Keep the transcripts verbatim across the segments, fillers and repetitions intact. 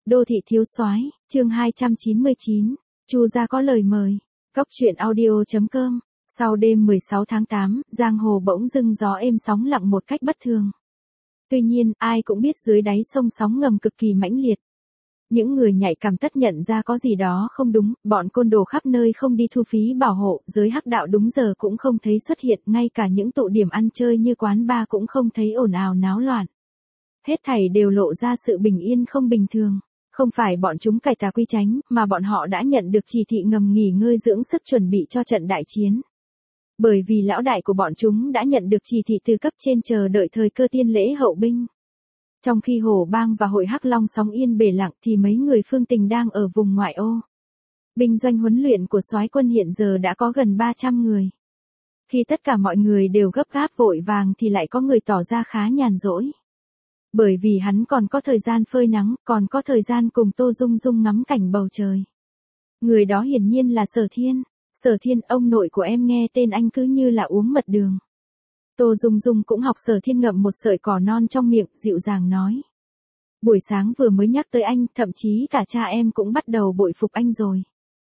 Đô thị thiếu soái, chương hai trăm chín mươi chín, Chu gia có lời mời. Cốc truyện audio chấm com. Sau đêm mười sáu tháng tám, giang hồ bỗng dưng gió êm sóng lặng một cách bất thường. Tuy nhiên, ai cũng biết dưới đáy sông sóng ngầm cực kỳ mãnh liệt. Những người nhạy cảm tất nhận ra có gì đó không đúng, bọn côn đồ khắp nơi không đi thu phí bảo hộ, giới hắc đạo đúng giờ cũng không thấy xuất hiện, ngay cả những tụ điểm ăn chơi như quán bar cũng không thấy ồn ào náo loạn. Hết thảy đều lộ ra sự bình yên không bình thường. Không phải bọn chúng cải tà quy chánh, mà bọn họ đã nhận được chỉ thị ngầm nghỉ ngơi dưỡng sức chuẩn bị cho trận đại chiến. Bởi vì lão đại của bọn chúng đã nhận được chỉ thị từ cấp trên chờ đợi thời cơ tiên lễ hậu binh. Trong khi Hồ Bang và hội Hắc Long sóng yên bể lặng thì mấy người Phương Tình đang ở vùng ngoại ô. Binh doanh huấn luyện của soái quân hiện giờ đã có gần ba trăm người. Khi tất cả mọi người đều gấp gáp vội vàng thì lại có người tỏ ra khá nhàn rỗi. Bởi vì hắn còn có thời gian phơi nắng, còn có thời gian cùng Tô Dung Dung ngắm cảnh bầu trời. Người đó hiển nhiên là Sở Thiên. Sở Thiên, ông nội của em nghe tên anh cứ như là uống mật đường. Tô Dung Dung cũng học Sở Thiên ngậm một sợi cỏ non trong miệng, dịu dàng nói. Buổi sáng vừa mới nhắc tới anh, thậm chí cả cha em cũng bắt đầu bội phục anh rồi.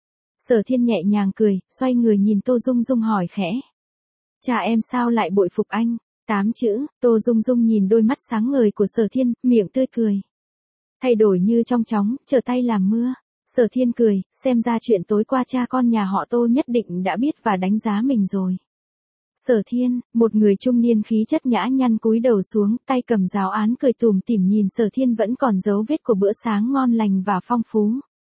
Sở Thiên nhẹ nhàng cười, xoay người nhìn Tô Dung Dung hỏi khẽ. Cha em sao lại bội phục anh? Tám chữ. Tô Dung Dung nhìn đôi mắt sáng ngời của Sở Thiên, miệng tươi cười. Thay đổi như trong chóng, trở tay làm mưa. Sở Thiên cười, xem ra chuyện tối qua cha con nhà họ Tô nhất định đã biết và đánh giá mình rồi. Sở Thiên, một người trung niên khí chất nhã nhặn cúi đầu xuống, tay cầm giáo án cười tủm tỉm nhìn Sở Thiên vẫn còn dấu vết của bữa sáng ngon lành và phong phú.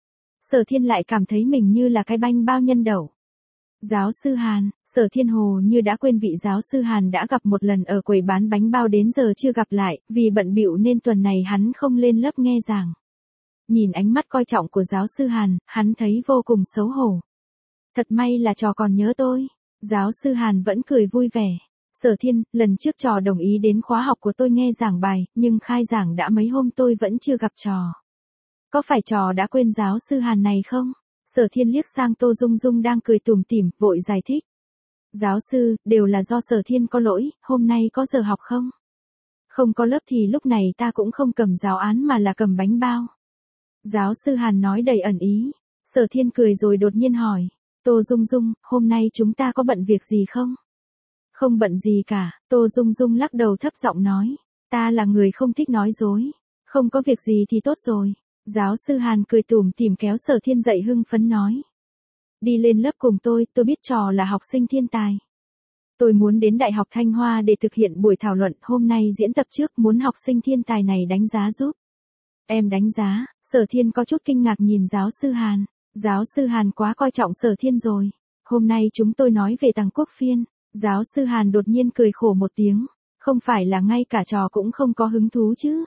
Sở Thiên lại cảm thấy mình như là cái banh bao nhân đậu. Giáo sư Hàn, Sở Thiên hồ như đã quên vị giáo sư Hàn đã gặp một lần ở quầy bán bánh bao đến giờ chưa gặp lại, vì bận bịu nên tuần này hắn không lên lớp nghe giảng. Nhìn ánh mắt coi trọng của giáo sư Hàn, hắn thấy vô cùng xấu hổ. Thật may là trò còn nhớ tôi. Giáo sư Hàn vẫn cười vui vẻ. Sở Thiên, lần trước trò đồng ý đến khóa học của tôi nghe giảng bài, nhưng khai giảng đã mấy hôm tôi vẫn chưa gặp trò. Có phải trò đã quên giáo sư Hàn này không? Sở Thiên liếc sang Tô Dung Dung đang cười tủm tỉm, vội giải thích. Giáo sư, đều là do Sở Thiên có lỗi, hôm nay có giờ học không? Không có lớp thì lúc này ta cũng không cầm giáo án mà là cầm bánh bao. Giáo sư Hàn nói đầy ẩn ý. Sở Thiên cười rồi đột nhiên hỏi. Tô Dung Dung, hôm nay chúng ta có bận việc gì không? Không bận gì cả, Tô Dung Dung lắc đầu thấp giọng nói. Ta là người không thích nói dối. Không có việc gì thì tốt rồi. Giáo sư Hàn cười tủm tỉm kéo Sở Thiên dậy hưng phấn nói. Đi lên lớp cùng tôi, tôi biết trò là học sinh thiên tài. Tôi muốn đến Đại học Thanh Hoa để thực hiện buổi thảo luận, hôm nay diễn tập trước muốn học sinh thiên tài này đánh giá giúp. Em đánh giá, Sở Thiên có chút kinh ngạc nhìn giáo sư Hàn. Giáo sư Hàn quá coi trọng Sở Thiên rồi. Hôm nay chúng tôi nói về Tàng Quốc Phiên. Giáo sư Hàn đột nhiên cười khổ một tiếng. Không phải là ngay cả trò cũng không có hứng thú chứ?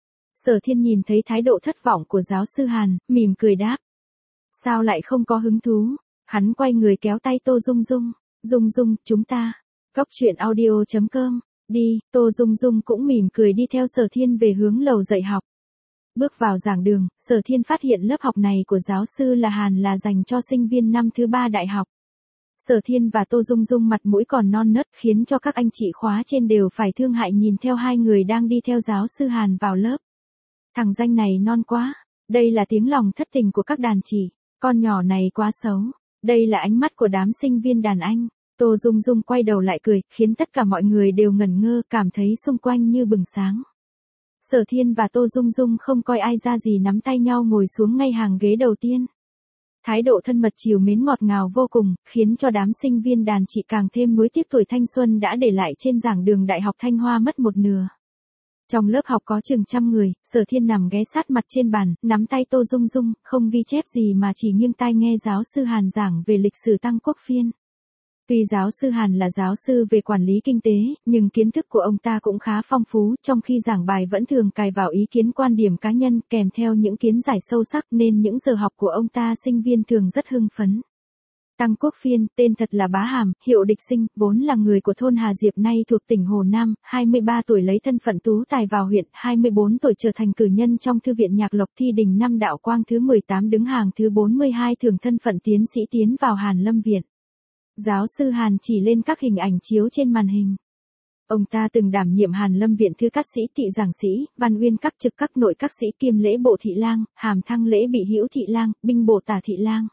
Sở Thiên nhìn thấy thái độ thất vọng của giáo sư Hàn, mỉm cười đáp. Sao lại không có hứng thú? Hắn quay người kéo tay Tô Dung Dung. Dung Dung, chúng ta. Cốc truyện audio chấm com. Đi, Tô Dung Dung cũng mỉm cười đi theo Sở Thiên về hướng lầu dạy học. Bước vào giảng đường, Sở Thiên phát hiện lớp học này của giáo sư là Hàn là dành cho sinh viên năm thứ ba đại học. Sở Thiên và Tô Dung Dung mặt mũi còn non nớt khiến cho các anh chị khóa trên đều phải thương hại nhìn theo hai người đang đi theo giáo sư Hàn vào lớp. Thằng danh này non quá. Đây là tiếng lòng thất tình của các đàn chị. Con nhỏ này quá xấu. Đây là ánh mắt của đám sinh viên đàn anh. Tô Dung Dung quay đầu lại cười, khiến tất cả mọi người đều ngẩn ngơ, cảm thấy xung quanh như bừng sáng. Sở Thiên và Tô Dung Dung không coi ai ra gì nắm tay nhau ngồi xuống ngay hàng ghế đầu tiên. Thái độ thân mật trìu mến ngọt ngào vô cùng, khiến cho đám sinh viên đàn chị càng thêm nuối tiếc tuổi thanh xuân đã để lại trên giảng đường Đại học Thanh Hoa mất một nửa. Trong lớp học có chừng trăm người, Sở Thiên nằm ghé sát mặt trên bàn, nắm tay Tô Dung Dung, không ghi chép gì mà chỉ nghiêng tai nghe giáo sư Hàn giảng về lịch sử Tang Quốc Phiên. Tuy giáo sư Hàn là giáo sư về quản lý kinh tế, nhưng kiến thức của ông ta cũng khá phong phú, trong khi giảng bài vẫn thường cài vào ý kiến quan điểm cá nhân kèm theo những kiến giải sâu sắc nên những giờ học của ông ta sinh viên thường rất hưng phấn. Tang Quốc Phiên, tên thật là Bá Hàm, hiệu Địch Sinh, vốn là người của thôn Hà Diệp nay thuộc tỉnh Hồ Nam, hai mươi ba tuổi lấy thân phận tú tài vào huyện, hai mươi bốn tuổi trở thành cử nhân trong thư viện Nhạc Lộc thi đình năm đạo quang thứ mười tám đứng hàng thứ bốn mươi hai thường thân phận tiến sĩ tiến vào Hàn Lâm Viện. Giáo sư Hàn chỉ lên các hình ảnh chiếu trên màn hình. Ông ta từng đảm nhiệm Hàn Lâm Viện Thư Các Sĩ Thị Giảng Sĩ, Văn Uyên Các Trực Các Nội Các Sĩ Kiêm Lễ Bộ Thị Lang, Hàm Thăng Lễ Bị Hữu Thị Lang, Binh Bộ Tả Thị Lang.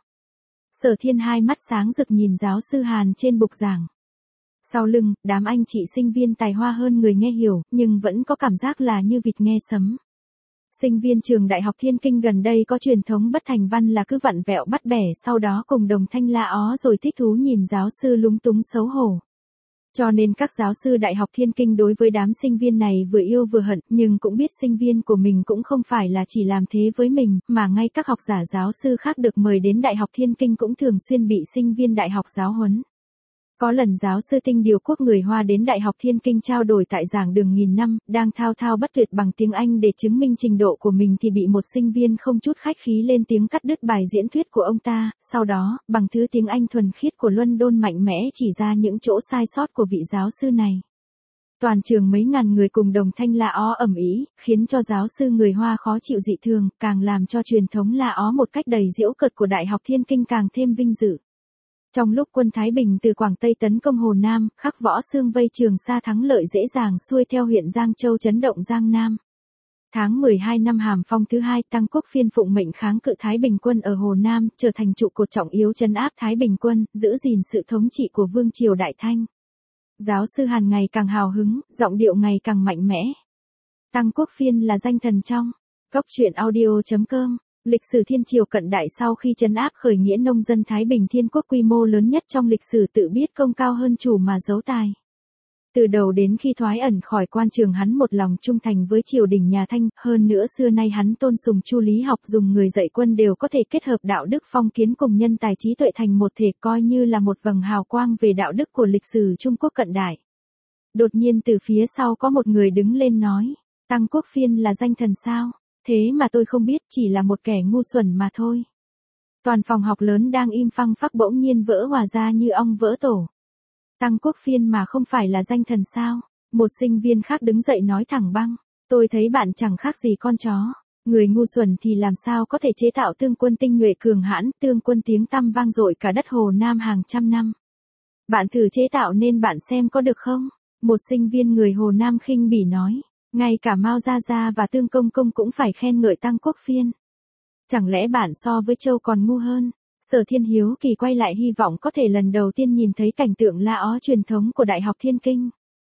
Sở Thiên hai mắt sáng rực nhìn giáo sư Hàn trên bục giảng. Sau lưng, đám anh chị sinh viên tài hoa hơn người nghe hiểu, nhưng vẫn có cảm giác là như vịt nghe sấm. Sinh viên trường Đại học Thiên Kinh gần đây có truyền thống bất thành văn là cứ vặn vẹo bắt bẻ sau đó cùng đồng thanh la ó rồi thích thú nhìn giáo sư lúng túng xấu hổ. Cho nên các giáo sư Đại học Thiên Kinh đối với đám sinh viên này vừa yêu vừa hận, nhưng cũng biết sinh viên của mình cũng không phải là chỉ làm thế với mình, mà ngay các học giả giáo sư khác được mời đến Đại học Thiên Kinh cũng thường xuyên bị sinh viên đại học giáo huấn. Có lần giáo sư Tinh Điều Quốc người Hoa đến Đại học Thiên Kinh trao đổi tại giảng đường nghìn năm, đang thao thao bất tuyệt bằng tiếng Anh để chứng minh trình độ của mình thì bị một sinh viên không chút khách khí lên tiếng cắt đứt bài diễn thuyết của ông ta, sau đó, bằng thứ tiếng Anh thuần khiết của London mạnh mẽ chỉ ra những chỗ sai sót của vị giáo sư này. Toàn trường mấy ngàn người cùng đồng thanh la ó ầm ĩ, khiến cho giáo sư người Hoa khó chịu dị thường, càng làm cho truyền thống la ó một cách đầy giễu cợt của Đại học Thiên Kinh càng thêm vinh dự. Trong lúc quân Thái Bình từ Quảng Tây tấn công Hồ Nam, khắc võ xương vây Trường Sa thắng lợi dễ dàng xuôi theo huyện Giang Châu chấn động Giang Nam. Tháng mười hai năm Hàm Phong thứ hai, Tăng Quốc Phiên phụng mệnh kháng cự Thái Bình quân ở Hồ Nam, trở thành trụ cột trọng yếu trấn áp Thái Bình quân, giữ gìn sự thống trị của Vương triều Đại Thanh. Giáo sư Hàn ngày càng hào hứng, giọng điệu ngày càng mạnh mẽ. Tăng Quốc Phiên là danh thần trong Góc Truyện Audio chấm com. Lịch sử thiên triều cận đại sau khi trấn áp khởi nghĩa nông dân Thái Bình Thiên Quốc quy mô lớn nhất trong lịch sử tự biết công cao hơn chủ mà giấu tài. Từ đầu đến khi thoái ẩn khỏi quan trường hắn một lòng trung thành với triều đình nhà Thanh, hơn nữa xưa nay hắn tôn sùng Chu lý học dùng người dạy quân đều có thể kết hợp đạo đức phong kiến cùng nhân tài trí tuệ thành một thể coi như là một vầng hào quang về đạo đức của lịch sử Trung Quốc cận đại. Đột nhiên từ phía sau có một người đứng lên nói, Tăng Quốc Phiên là danh thần sao? Thế mà tôi không biết, chỉ là một kẻ ngu xuẩn mà thôi. Toàn phòng học lớn đang im phăng phắc bỗng nhiên vỡ hòa ra như ong vỡ tổ. Tăng Quốc Phiên mà không phải là danh thần sao? Một sinh viên khác đứng dậy nói thẳng băng. Tôi thấy bạn chẳng khác gì con chó. Người ngu xuẩn thì làm sao có thể chế tạo tương quân tinh nhuệ cường hãn, tương quân tiếng tăm vang dội cả đất Hồ Nam hàng trăm năm. Bạn thử chế tạo nên bạn xem có được không? Một sinh viên người Hồ Nam khinh bỉ nói. Ngay cả Mao Gia Gia và Tương Công Công cũng phải khen ngợi Tăng Quốc Phiên. Chẳng lẽ bạn so với Châu còn ngu hơn? Sở Thiên hiếu kỳ quay lại hy vọng có thể lần đầu tiên nhìn thấy cảnh tượng la ó truyền thống của Đại học Thiên Kinh.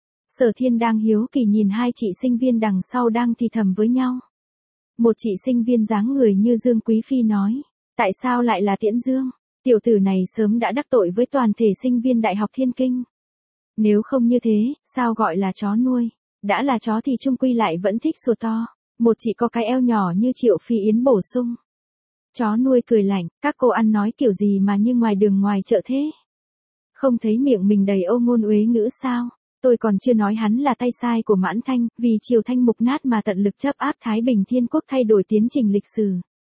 Sở Thiên đang hiếu kỳ nhìn hai chị sinh viên đằng sau đang thì thầm với nhau. Một chị sinh viên dáng người như Dương Quý Phi nói, tại sao lại là Tiễn Dương? Tiểu tử này sớm đã đắc tội với toàn thể sinh viên Đại học Thiên Kinh. Nếu không như thế, sao gọi là chó nuôi? Đã là chó thì chung quy lại vẫn thích sủa to. Một chị có cái eo nhỏ như Triệu Phi Yến bổ sung. Chó nuôi cười lạnh, các cô ăn nói kiểu gì mà như ngoài đường ngoài chợ thế? Không thấy miệng mình đầy ô ngôn uế ngữ sao? Tôi còn chưa nói hắn là tay sai của Mãn Thanh, vì Triều Thanh mục nát mà tận lực chấp áp Thái Bình Thiên Quốc thay đổi tiến trình lịch sử.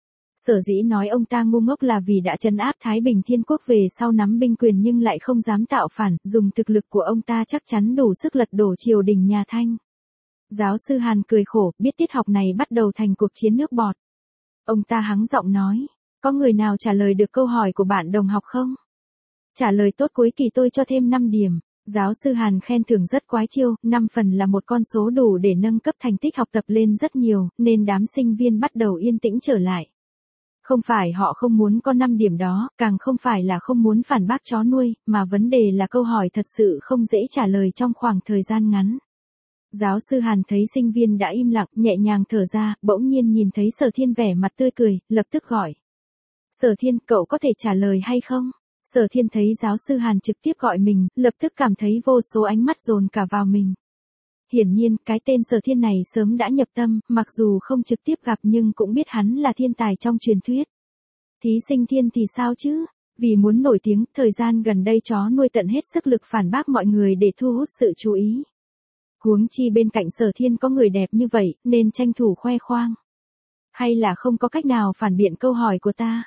Sở dĩ nói ông ta ngu ngốc là vì đã trấn áp Thái Bình Thiên Quốc về sau nắm binh quyền nhưng lại không dám tạo phản, dùng thực lực của ông ta chắc chắn đủ sức lật đổ triều đình nhà Thanh. Giáo sư Hàn cười khổ, biết tiết học này bắt đầu thành cuộc chiến nước bọt. Ông ta hắng giọng nói, có người nào trả lời được câu hỏi của bạn đồng học không? Trả lời tốt cuối kỳ tôi cho thêm năm điểm. Giáo sư Hàn khen thưởng rất quái chiêu, năm phần là một con số đủ để nâng cấp thành tích học tập lên rất nhiều, nên đám sinh viên bắt đầu yên tĩnh trở lại. Không phải họ không muốn có năm điểm đó, càng không phải là không muốn phản bác chó nuôi, mà vấn đề là câu hỏi thật sự không dễ trả lời trong khoảng thời gian ngắn. Giáo sư Hàn thấy sinh viên đã im lặng, nhẹ nhàng thở ra, bỗng nhiên nhìn thấy Sở Thiên vẻ mặt tươi cười, lập tức gọi. Sở Thiên, cậu có thể trả lời hay không? Sở Thiên thấy giáo sư Hàn trực tiếp gọi mình, lập tức cảm thấy vô số ánh mắt dồn cả vào mình. Hiển nhiên, cái tên Sở Thiên này sớm đã nhập tâm, mặc dù không trực tiếp gặp nhưng cũng biết hắn là thiên tài trong truyền thuyết. Thí sinh Thiên thì sao chứ? Vì muốn nổi tiếng, thời gian gần đây chó nuôi tận hết sức lực phản bác mọi người để thu hút sự chú ý. Huống chi bên cạnh Sở Thiên có người đẹp như vậy, nên tranh thủ khoe khoang. Hay là không có cách nào phản biện câu hỏi của ta?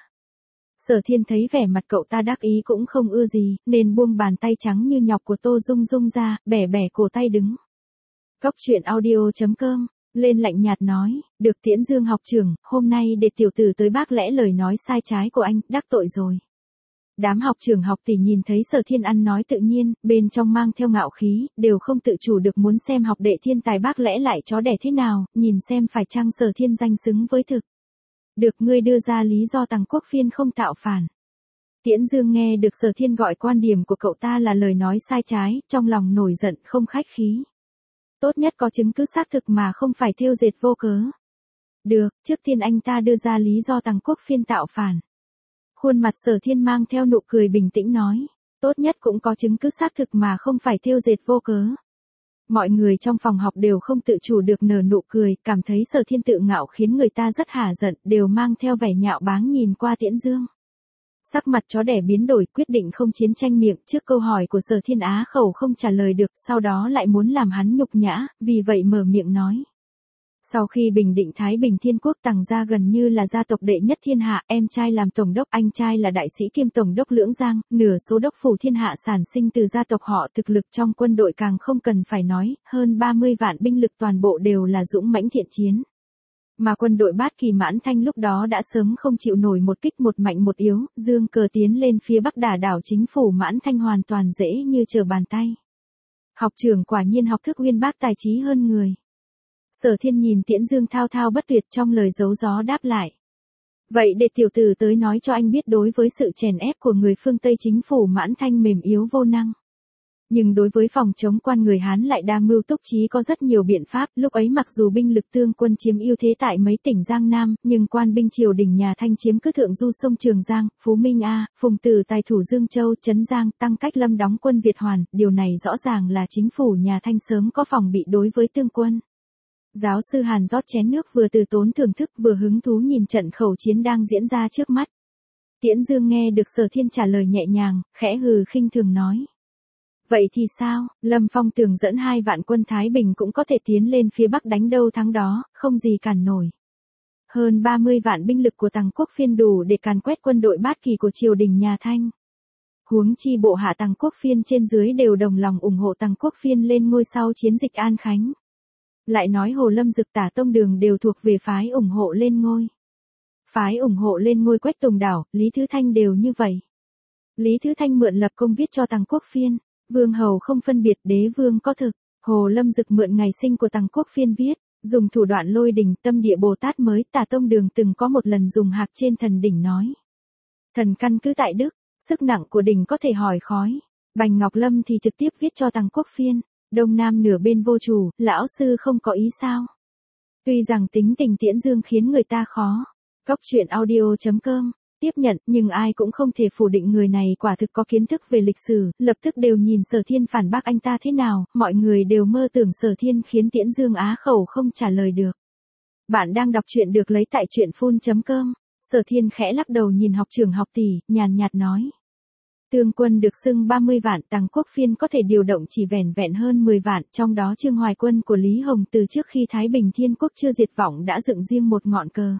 Sở Thiên thấy vẻ mặt cậu ta đắc ý cũng không ưa gì, nên buông bàn tay trắng như nhọc của Tô Dung Dung ra, bẻ bẻ cổ tay đứng. Góc Truyện Audio chấm com, lên lạnh nhạt nói, được Tiễn Dương học trưởng, hôm nay để tiểu tử tới bác lẽ lời nói sai trái của anh, đắc tội rồi. Đám học trưởng học tỷ nhìn thấy Sở Thiên ăn nói tự nhiên, bên trong mang theo ngạo khí, đều không tự chủ được muốn xem học đệ thiên tài bác lẽ lại chó đẻ thế nào, nhìn xem phải chăng Sở Thiên danh xứng với thực. Được ngươi đưa ra lý do Tằng Quốc Phiên không tạo phản. Tiễn Dương nghe được Sở Thiên gọi quan điểm của cậu ta là lời nói sai trái, trong lòng nổi giận không khách khí. Tốt nhất có chứng cứ xác thực mà không phải thêu dệt vô cớ. Được, trước tiên anh ta đưa ra lý do Tằng Quốc Phiên tạo phản. Khuôn mặt Sở Thiên mang theo nụ cười bình tĩnh nói, tốt nhất cũng có chứng cứ xác thực mà không phải thêu dệt vô cớ. Mọi người trong phòng học đều không tự chủ được nở nụ cười, cảm thấy Sở Thiên tự ngạo khiến người ta rất hả giận, đều mang theo vẻ nhạo báng nhìn qua Tiễn Dương. Sắc mặt chó đẻ biến đổi, quyết định không chiến tranh miệng trước câu hỏi của Sở Thiên á khẩu không trả lời được, sau đó lại muốn làm hắn nhục nhã, vì vậy mở miệng nói. Sau khi bình định Thái Bình Thiên Quốc, Tằng gia gần như là gia tộc đệ nhất thiên hạ, em trai làm tổng đốc, anh trai là đại sĩ kiêm tổng đốc Lưỡng Giang, nửa số đốc phủ thiên hạ sản sinh từ gia tộc họ, thực lực trong quân đội càng không cần phải nói, hơn ba mươi vạn binh lực toàn bộ đều là dũng mãnh thiện chiến. Mà quân đội Bát Kỳ Mãn Thanh lúc đó đã sớm không chịu nổi một kích một mạnh một yếu, dương cờ tiến lên phía bắc đả đảo chính phủ Mãn Thanh hoàn toàn dễ như trở bàn tay. Học trưởng quả nhiên học thức uyên bác tài trí hơn người. Sở Thiên nhìn Tiễn Dương thao thao bất tuyệt trong lời giấu gió đáp lại. Vậy để tiểu tử tới nói cho anh biết đối với sự chèn ép của người phương Tây chính phủ Mãn Thanh mềm yếu vô năng. Nhưng đối với phòng chống quan người Hán lại đa mưu túc trí có rất nhiều biện pháp, lúc ấy mặc dù binh lực tương quân chiếm ưu thế tại mấy tỉnh Giang Nam, nhưng quan binh triều đình nhà Thanh chiếm cứ thượng du sông Trường Giang, Phú Minh A, Phùng Tử tài thủ Dương Châu, Trấn Giang, Tăng Cách Lâm đóng quân Việt Hoàn, điều này rõ ràng là chính phủ nhà Thanh sớm có phòng bị đối với tương quân. Giáo sư Hàn rót chén nước vừa từ tốn thưởng thức vừa hứng thú nhìn trận khẩu chiến đang diễn ra trước mắt. Tiễn Dương nghe được Sở Thiên trả lời nhẹ nhàng, khẽ hừ khinh thường nói. Vậy thì sao, Lâm Phong tưởng dẫn hai vạn quân Thái Bình cũng có thể tiến lên phía Bắc đánh đâu thắng đó, không gì cản nổi. Hơn ba mươi vạn binh lực của Tằng Quốc Phiên đủ để càn quét quân đội Bát Kỳ của triều đình nhà Thanh. Huống chi bộ hạ Tằng Quốc Phiên trên dưới đều đồng lòng ủng hộ Tằng Quốc Phiên lên ngôi sau chiến dịch An Khánh. Lại nói Hồ Lâm Dực Tả Tông Đường đều thuộc về phái ủng hộ lên ngôi. Phái ủng hộ lên ngôi Quách Tùng Đảo, Lý Thứ Thanh đều như vậy. Lý Thứ Thanh mượn lập công viết cho Tằng Quốc Phiên, vương hầu không phân biệt đế vương có thực. Hồ Lâm Dực mượn ngày sinh của Tằng Quốc Phiên viết, dùng thủ đoạn lôi đình tâm địa Bồ Tát mới. Tả Tông Đường từng có một lần dùng hạc trên thần đỉnh nói. Thần căn cứ tại Đức, sức nặng của đỉnh có thể hỏi khói. Bành Ngọc Lâm thì trực tiếp viết cho Tằng Quốc Phiên. Đông Nam nửa bên vô chủ, lão sư không có ý sao? Tuy rằng tính tình Tiễn Dương khiến người ta khó. Góc truyện audio chấm com tiếp nhận, nhưng ai cũng không thể phủ định người này quả thực có kiến thức về lịch sử, lập tức đều nhìn Sở Thiên phản bác anh ta thế nào, mọi người đều mơ tưởng Sở Thiên khiến Tiễn Dương á khẩu không trả lời được. Bạn đang đọc truyện được lấy tại truyện phun chấm com. Sở Thiên khẽ lắc đầu nhìn học trưởng học tỷ, nhàn nhạt nói. Tương quân được xưng ba mươi vạn, Tằng Quốc Phiên có thể điều động chỉ vẻn vẹn hơn mười vạn, trong đó Trương Hoài Quân của Lý Hồng từ trước khi Thái Bình Thiên Quốc chưa diệt vong đã dựng riêng một ngọn cờ.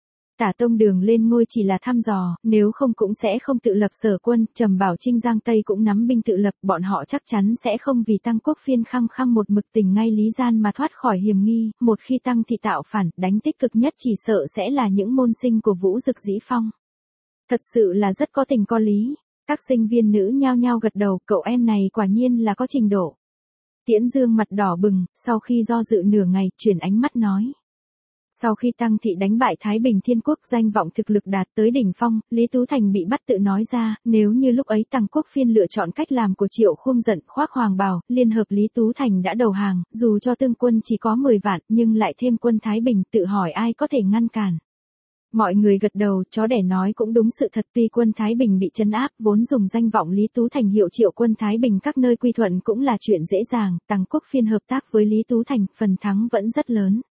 Tả Tông Đường lên ngôi chỉ là thăm dò, nếu không cũng sẽ không tự lập sở quân, Trầm Bảo Trinh Giang Tây cũng nắm binh tự lập, bọn họ chắc chắn sẽ không vì Tằng Quốc Phiên khăng khăng một mực tình ngay lý gian mà thoát khỏi hiểm nghi, một khi Tăng thị tạo phản, đánh tích cực nhất chỉ sợ sẽ là những môn sinh của Vũ Dực Dĩ Phong. Thật sự là rất có tình có lý. Các sinh viên nữ nhao nhao gật đầu, cậu em này quả nhiên là có trình độ. Tiễn Dương mặt đỏ bừng, sau khi do dự nửa ngày, chuyển ánh mắt nói. Sau khi Tăng thị đánh bại Thái Bình Thiên Quốc, danh vọng thực lực đạt tới đỉnh phong, Lý Tú Thành bị bắt tự nói ra, nếu như lúc ấy Tằng Quốc Phiên lựa chọn cách làm của Triệu Khung giận, khoác hoàng bào, liên hợp Lý Tú Thành đã đầu hàng, dù cho tương quân chỉ có mười vạn, nhưng lại thêm quân Thái Bình, tự hỏi ai có thể ngăn cản. Mọi người gật đầu, chó đẻ nói cũng đúng sự thật, tuy quân Thái Bình bị trấn áp, vốn dùng danh vọng Lý Tú Thành hiệu triệu quân Thái Bình các nơi quy thuận cũng là chuyện dễ dàng, Tằng Quốc Phiên hợp tác với Lý Tú Thành, phần thắng vẫn rất lớn.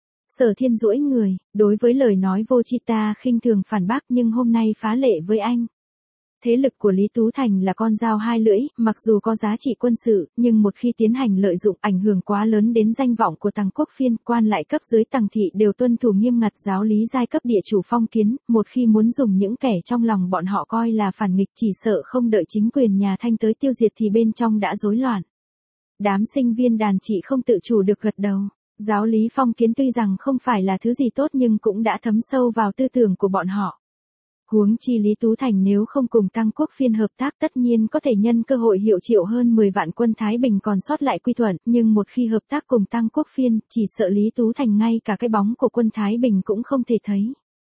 Sở Thiên duỗi người, đối với lời nói vô tri ta khinh thường phản bác, nhưng hôm nay phá lệ với anh. Thế lực của Lý Tú Thành là con dao hai lưỡi, mặc dù có giá trị quân sự, nhưng một khi tiến hành lợi dụng ảnh hưởng quá lớn đến danh vọng của Tằng Quốc Phiên, quan lại cấp dưới Tằng thị đều tuân thủ nghiêm ngặt giáo lý giai cấp địa chủ phong kiến, một khi muốn dùng những kẻ trong lòng bọn họ coi là phản nghịch chỉ sợ không đợi chính quyền nhà Thanh tới tiêu diệt thì bên trong đã rối loạn. Đám sinh viên đàn chị không tự chủ được gật đầu. Giáo lý phong kiến tuy rằng không phải là thứ gì tốt nhưng cũng đã thấm sâu vào tư tưởng của bọn họ. Huống chi Lý Tú Thành nếu không cùng Tăng Quốc Phiên hợp tác tất nhiên có thể nhân cơ hội hiệu triệu hơn mười vạn quân Thái Bình còn sót lại quy thuận, nhưng một khi hợp tác cùng Tăng Quốc Phiên, chỉ sợ Lý Tú Thành ngay cả cái bóng của quân Thái Bình cũng không thể thấy.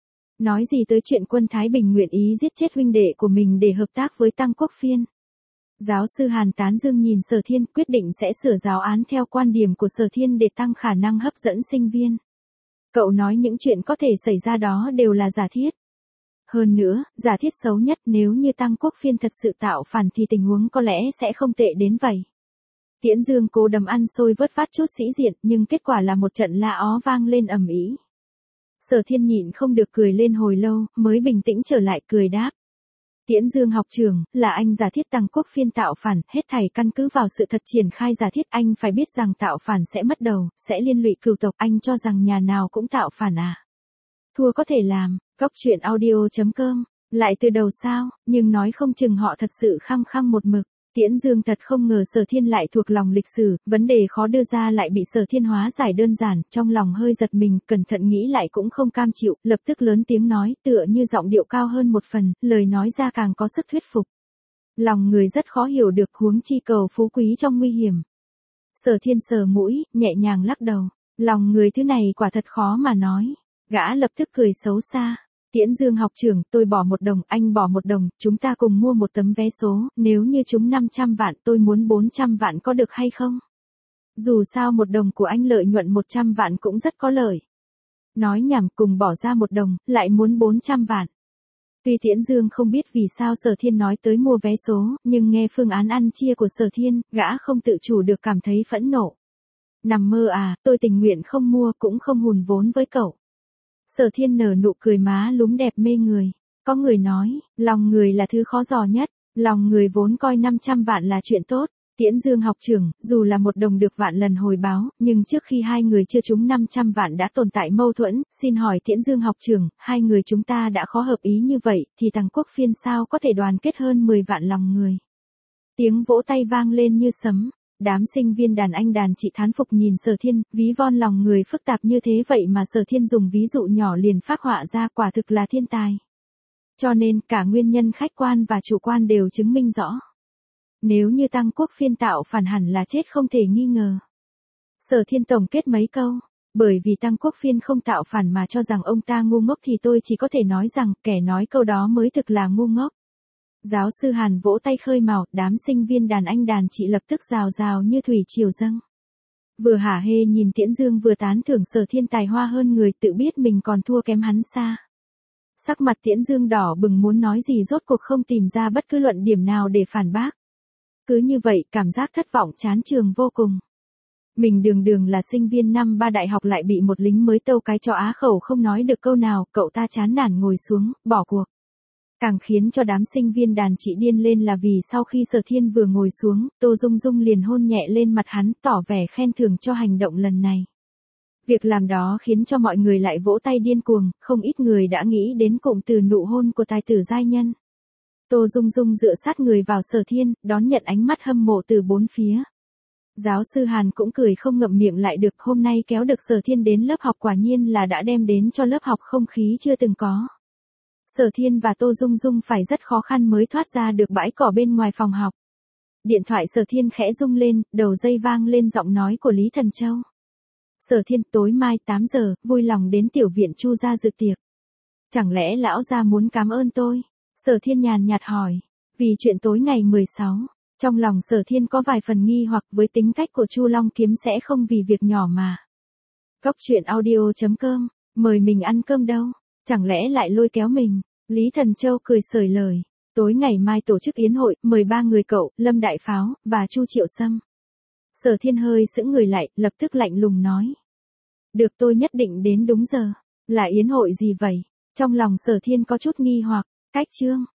Nói gì tới chuyện quân Thái Bình nguyện ý giết chết huynh đệ của mình để hợp tác với Tăng Quốc Phiên. Giáo sư Hàn tán dương nhìn Sở Thiên, quyết định sẽ sửa giáo án theo quan điểm của Sở Thiên để tăng khả năng hấp dẫn sinh viên. Cậu nói những chuyện có thể xảy ra đó đều là giả thiết. Hơn nữa, giả thiết xấu nhất nếu như Tăng Quốc Phiên thật sự tạo phản thì tình huống có lẽ sẽ không tệ đến vậy. Tiễn Dương cố đấm ăn xôi vớt vát chút sĩ diện, nhưng kết quả là một trận la ó vang lên ầm ĩ. Sở Thiên nhịn không được cười lên hồi lâu, mới bình tĩnh trở lại cười đáp. Tiễn Dương học trưởng, là anh giả thiết Tăng Quốc Phiên tạo phản, hết thảy căn cứ vào sự thật triển khai giả thiết. Anh phải biết rằng tạo phản sẽ mất đầu, sẽ liên lụy cửu tộc. Anh cho rằng nhà nào cũng tạo phản à? Thua có thể làm. Góc truyện audio chấm com. Lại từ đầu sao, nhưng nói không chừng họ thật sự khăng khăng một mực. Tiễn Dương thật không ngờ Sở Thiên lại thuộc lòng lịch sử, vấn đề khó đưa ra lại bị Sở Thiên hóa giải đơn giản, trong lòng hơi giật mình, cẩn thận nghĩ lại cũng không cam chịu, lập tức lớn tiếng nói, tựa như giọng điệu cao hơn một phần, lời nói ra càng có sức thuyết phục. Lòng người rất khó hiểu được, huống chi cầu phú quý trong nguy hiểm. Sở Thiên sờ mũi, nhẹ nhàng lắc đầu, lòng người thứ này quả thật khó mà nói. Gã lập tức cười xấu xa. Tiễn Dương học trưởng, tôi bỏ một đồng, anh bỏ một đồng, chúng ta cùng mua một tấm vé số, nếu như chúng năm trăm vạn tôi muốn bốn trăm vạn có được hay không? Dù sao một đồng của anh lợi nhuận một trăm vạn cũng rất có lợi. Nói nhảm, cùng bỏ ra một đồng, lại muốn bốn trăm vạn. Tuy Tiễn Dương không biết vì sao Sở Thiên nói tới mua vé số, nhưng nghe phương án ăn chia của Sở Thiên, gã không tự chủ được cảm thấy phẫn nộ. Nằm mơ à, tôi tình nguyện không mua cũng không hùn vốn với cậu. Sở Thiên nở nụ cười má lúm đẹp mê người. Có người nói, lòng người là thứ khó dò nhất, lòng người vốn coi năm trăm vạn là chuyện tốt. Tiễn Dương học trưởng, dù là một đồng được vạn lần hồi báo, nhưng trước khi hai người chưa trúng năm trăm vạn đã tồn tại mâu thuẫn, xin hỏi Tiễn Dương học trưởng, hai người chúng ta đã khó hợp ý như vậy, thì Tăng Quốc Phiên sao có thể đoàn kết hơn mười vạn lòng người. Tiếng vỗ tay vang lên như sấm. Đám sinh viên đàn anh đàn chị thán phục nhìn Sở Thiên, ví von lòng người phức tạp như thế vậy mà Sở Thiên dùng ví dụ nhỏ liền phác họa ra, quả thực là thiên tài. Cho nên cả nguyên nhân khách quan và chủ quan đều chứng minh rõ. Nếu như Tăng Quốc Phiên tạo phản hẳn là chết không thể nghi ngờ. Sở Thiên tổng kết mấy câu, bởi vì Tăng Quốc Phiên không tạo phản mà cho rằng ông ta ngu ngốc thì tôi chỉ có thể nói rằng kẻ nói câu đó mới thực là ngu ngốc. Giáo sư Hàn vỗ tay khơi mào, đám sinh viên đàn anh đàn chị lập tức rào rào như thủy triều dâng. Vừa hả hê nhìn Tiễn Dương vừa tán thưởng Sở Thiên tài hoa hơn người, tự biết mình còn thua kém hắn xa. Sắc mặt Tiễn Dương đỏ bừng muốn nói gì rốt cuộc không tìm ra bất cứ luận điểm nào để phản bác. Cứ như vậy, cảm giác thất vọng chán trường vô cùng. Mình đường đường là sinh viên năm ba đại học lại bị một lính mới tâu cái cho á khẩu không nói được câu nào, cậu ta chán nản ngồi xuống, bỏ cuộc. Càng khiến cho đám sinh viên đàn chị điên lên là vì sau khi Sở Thiên vừa ngồi xuống, Tô Dung Dung liền hôn nhẹ lên mặt hắn, tỏ vẻ khen thưởng cho hành động lần này. Việc làm đó khiến cho mọi người lại vỗ tay điên cuồng, không ít người đã nghĩ đến cụm từ nụ hôn của tài tử giai nhân. Tô Dung Dung dựa sát người vào Sở Thiên, đón nhận ánh mắt hâm mộ từ bốn phía. Giáo sư Hàn cũng cười không ngậm miệng lại được, hôm nay kéo được Sở Thiên đến lớp học quả nhiên là đã đem đến cho lớp học không khí chưa từng có. Sở Thiên và Tô Dung Dung phải rất khó khăn mới thoát ra được bãi cỏ bên ngoài phòng học. Điện thoại Sở Thiên khẽ rung lên, đầu dây vang lên giọng nói của Lý Thần Châu. Sở Thiên, tối mai tám giờ, vui lòng đến tiểu viện Chu gia dự tiệc. Chẳng lẽ lão gia muốn cảm ơn tôi? Sở Thiên nhàn nhạt hỏi. Vì chuyện tối ngày mười sáu, trong lòng Sở Thiên có vài phần nghi hoặc với tính cách của Chu Long Kiếm sẽ không vì việc nhỏ mà. Góc truyện audio chấm com, mời mình ăn cơm đâu, chẳng lẽ lại lôi kéo mình? Lý Thần Châu cười sởi lời. Tối ngày mai tổ chức yến hội, mời ba người cậu, Lâm Đại Pháo, và Chu Triệu Sâm. Sở Thiên hơi sững người lại, lập tức lạnh lùng nói. Được, tôi nhất định đến đúng giờ. Là yến hội gì vậy? Trong lòng Sở Thiên có chút nghi hoặc. Cách chương.